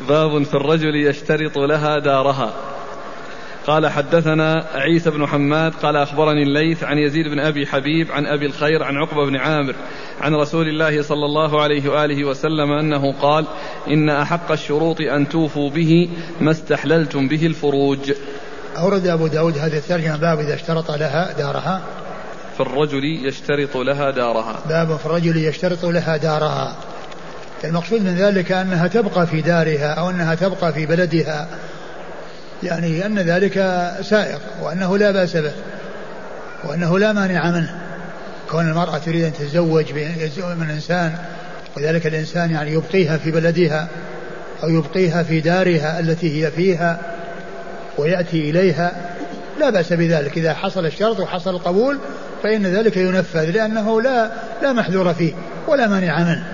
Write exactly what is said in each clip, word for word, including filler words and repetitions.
باب في الرجل يشترط لها دارها. قال حدثنا عيسى بن حماد قال أخبرني الليث عن يزيد بن أبي حبيب عن أبي الخير عن عقبة بن عامر عن رسول الله صلى الله عليه وآله وسلم أنه قال إن أحق الشروط أن توفوا به ما استحللتم به الفروج. أورد أبو داود هذه الترجمة باب إذا اشترط لها دارها. في الرجل يشترط لها دارها. باب في الرجل يشترط لها دارها. المقصود من ذلك أنها تبقى في دارها أو أنها تبقى في بلدها، يعني أن ذلك سائق وأنه لا بأس به وأنه لا مانع منه. كون المرأة تريد أن تتزوج من إنسان وذلك الإنسان يعني يبقيها في بلدها أو يبقيها في دارها التي هي فيها ويأتي إليها لا بأس بذلك. إذا حصل الشرط وحصل القبول فإن ذلك ينفذ لأنه لا لا محذور فيه ولا مانع منه.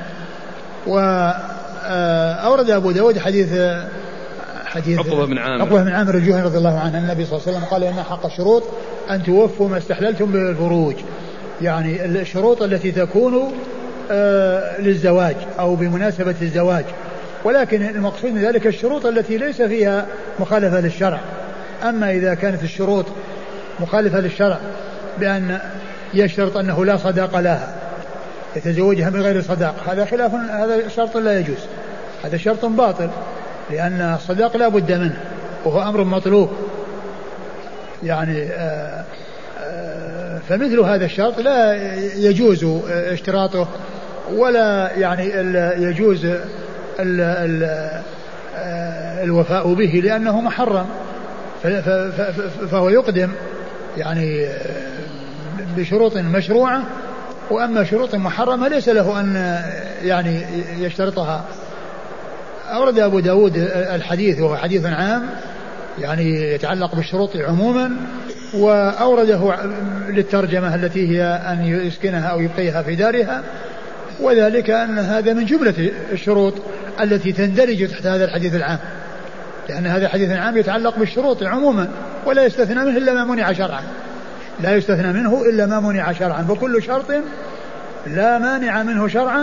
وأورد أبو داود حديث حديث عقبة بن عامر عقبة بن عامر الجهني رضي الله عنه النبي صلى الله عليه وسلم قال إن حق الشروط أن توفوا ما استحللتم بالفروج، يعني الشروط التي تكون للزواج أو بمناسبة الزواج، ولكن المقصود من ذلك الشروط التي ليس فيها مخالفة للشرع. أما إذا كانت الشروط مخالفة للشرع بأن يشترط أنه لا صداق لها يتزوجها من غير صداق، هذا خلاف، هذا شرط لا يجوز، هذا شرط باطل، لأن الصداق لا بد منه وهو أمر مطلوب. يعني آآ آآ فمثل هذا الشرط لا يجوز اشتراطه ولا يعني يجوز ال ال الوفاء به لأنه محرم، فهو يقدم يعني بشروط مشروعة، وأما شروط محرمة ليس له أن يعني يشترطها. أورد أبو داود الحديث وهو حديث عام يعني يتعلق بالشروط عموما، وأورده للترجمة التي هي أن يسكنها أو يبقيها في دارها، وذلك أن هذا من جملة الشروط التي تندرج تحت هذا الحديث العام، لأن هذا الحديث العام يتعلق بالشروط عموما ولا يستثنى منه إلا ما منع شرعا، لا يستثنى منه إلا ما منع شرعا، وكل شرط لا مانع منه شرعا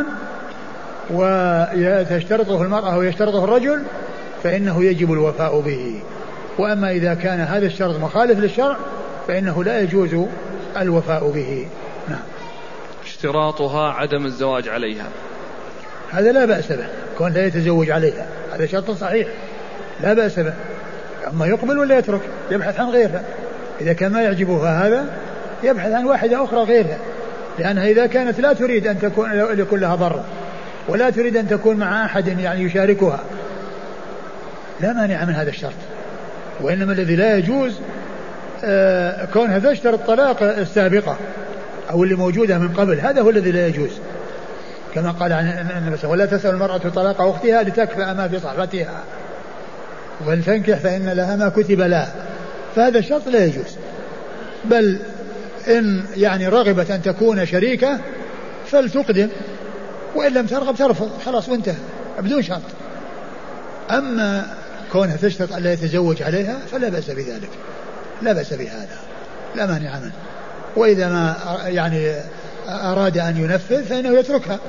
ويشترطه المرأة ويشترطه الرجل فإنه يجب الوفاء به. وأما إذا كان هذا الشرط مخالف للشرع فإنه لا يجوز الوفاء به. نعم. اشتراطها عدم الزواج عليها، هذا لا بأس به، كون لا يتزوج عليها هذا شرط صحيح لا بأس به، أما يقبل ولا يترك، يبحث عن غيرها، إذا كان ما يعجبها هذا يبحث عن واحدة أخرى غيرها، لأنها إذا كانت لا تريد أن تكون لكل لها ضرر ولا تريد أن تكون مع أحد يعني يشاركها لا مانع من هذا الشرط. وإنما الذي لا يجوز آه كونها تشترط الطلاق السابقة أو اللي موجودة من قبل، هذا هو الذي لا يجوز، كما قال عن النبي ولا تسأل المرأة طلاق أختها لتكفأ ما في صحفتها ولتنكح فإن لها ما كتب لها، فهذا الشرط لا يجوز. بل إن يعني رغبت أن تكون شريكة فلتقدم، وإن لم ترغب ترفض، خلاص وانتهى بدون شرط. أما كونها تشترط أن لا يتزوج عليها فلا بأس بذلك، لا بأس بهذا، لا مانع منه، وإذا ما يعني أراد أن ينفذ فإنه يتركها.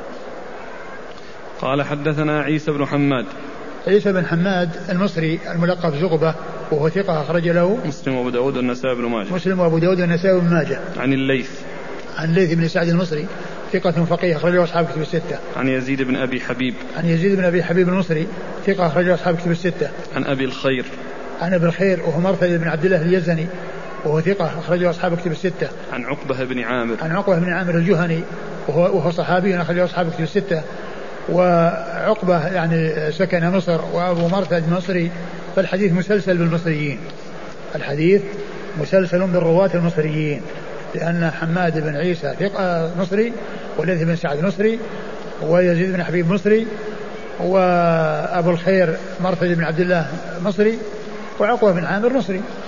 قال حدثنا عيسى بن حماد عيسى بن حماد المصري الملقب زغبة وهو ثقة أخرج له مسلم وأبو داود والنسائي بن ماجه مسلم وأبو داود والنسائي بن ماجه. عن الليث عن الليث بن سعد المصري ثقة فقيه أخرج له أصحاب كتب الستة. عن يزيد بن أبي حبيب عن يزيد بن أبي حبيب المصري ثقة أخرج له أصحاب كتب الستة. عن أبي الخير عن أبي الخير وهو مرثد بن عبد الله اليزني وهو ثقة أخرج له أصحاب كتب الستة. عن عقبة بن عامر عن عقبة بن عامر الجهني وهو, وهو صحابي أخرج له أصحاب كتب الستة. وعقبة يعني سكن مصر وأبو مرثد مصري، فالحديث مسلسل بالمصريين، الحديث مسلسل بالرواة المصريين، لأن حماد بن عيسى ثقة مصري والليث بن سعد مصري ويزيد بن حبيب مصري وأبو الخير مرثد بن عبد الله مصري وعقبة بن عامر مصري.